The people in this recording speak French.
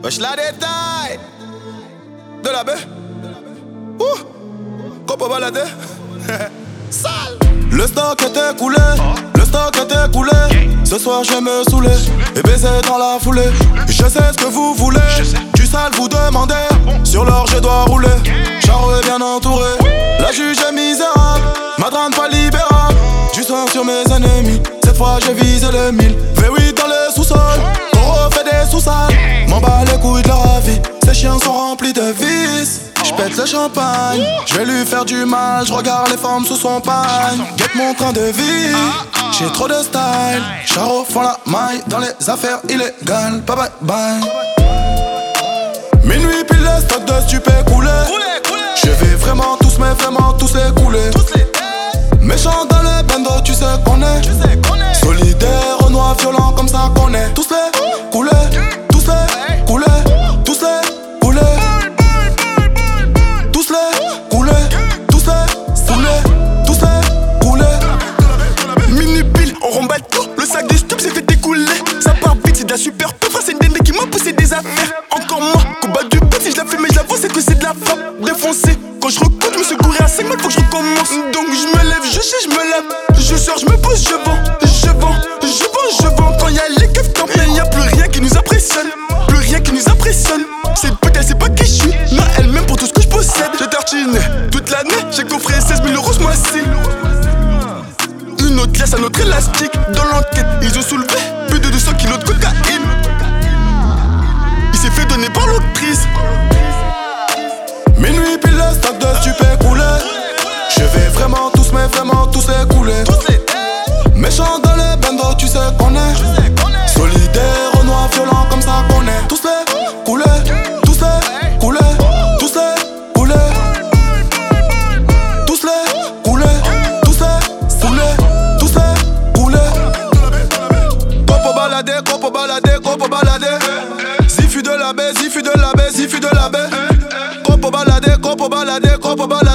Wesh la détail de la baie. Qu'on peut balader. Sale. Le stock était coulé, le stock était coulé. Ce soir je vais me saouler et baiser dans la foulée. Je sais ce que vous voulez, du sale vous demandez. Sur l'or je dois rouler, Charo est bien entouré. La juge est misérable, ma drame pas libérable. Du sang sur mes ennemis, cette fois j'ai visé le 1000. V8 dans le sous-sol, on refait des sous-sales. M'en bats les couilles de la vie, ces chiens sont remplis de vices. J'pète le champagne, j'vais lui faire du mal. J'regarde les femmes sous son pagne. Guette mon train de vie, j'ai trop de style. Charo font la maille dans les affaires illégales. Bye bye bye. Minuit pile le stock de stupé coulé. Je vais vraiment tous, mais vraiment tous les couler. Méchant dans le bando, tu sais qu'on est. Solidaire, renoir, violent comme ça qu'on est. Tous les coulés, tous les coulés, tous les coulés. Tous les coulés, tous les coulés, tous les coulés. Mini pile, on remballe tout, le sac de stup s'est fait écouler. Ça part vite, c'est de la super peu. C'est une déné qui m'a poussé des affaires. Encore moi, combat du but, si je la fais mais je la vois, c'est que c'est de la frappe défoncée. Quand je recoute, je me suis gouré à 5 mal, faut que je recommence. Donc je me lève, je sais, je me lève. Je sors, je me pose, je vends, je vends, je vends, je vends. Quand y'a les keufs tant plein, y'a plus rien qui nous impressionne. Plus rien qui nous impressionne. Cette pute, elle sait pas qui je suis, mais elle-même pour tout ce que je possède. J'ai tartiné toute l'année, j'ai coffré 16 000 euros ce mois-ci. Une autre laisse, un autre élastique. Dans l'enquête, ils ont soulevé plus de 200 kilos de cocaïne. Il s'est fait donner par l'autrice. Minuit pile le stock de stupé coulé. Je vais vraiment tous, mais vraiment tous les couler. Méchant dans le bando, tu sais qu'on est. Solidaire, renoir, violent comme ça qu'on est. Tous les coulés, tous les coulés, tous les coulés. Tous les coulés, tous les coulés, tous les coulés. Copo baladé, copo baladé, copo baladé. Zifu de la baie, zifu de la baie, zifu de la baie. Copo baladé, copo baladé, copo baladé.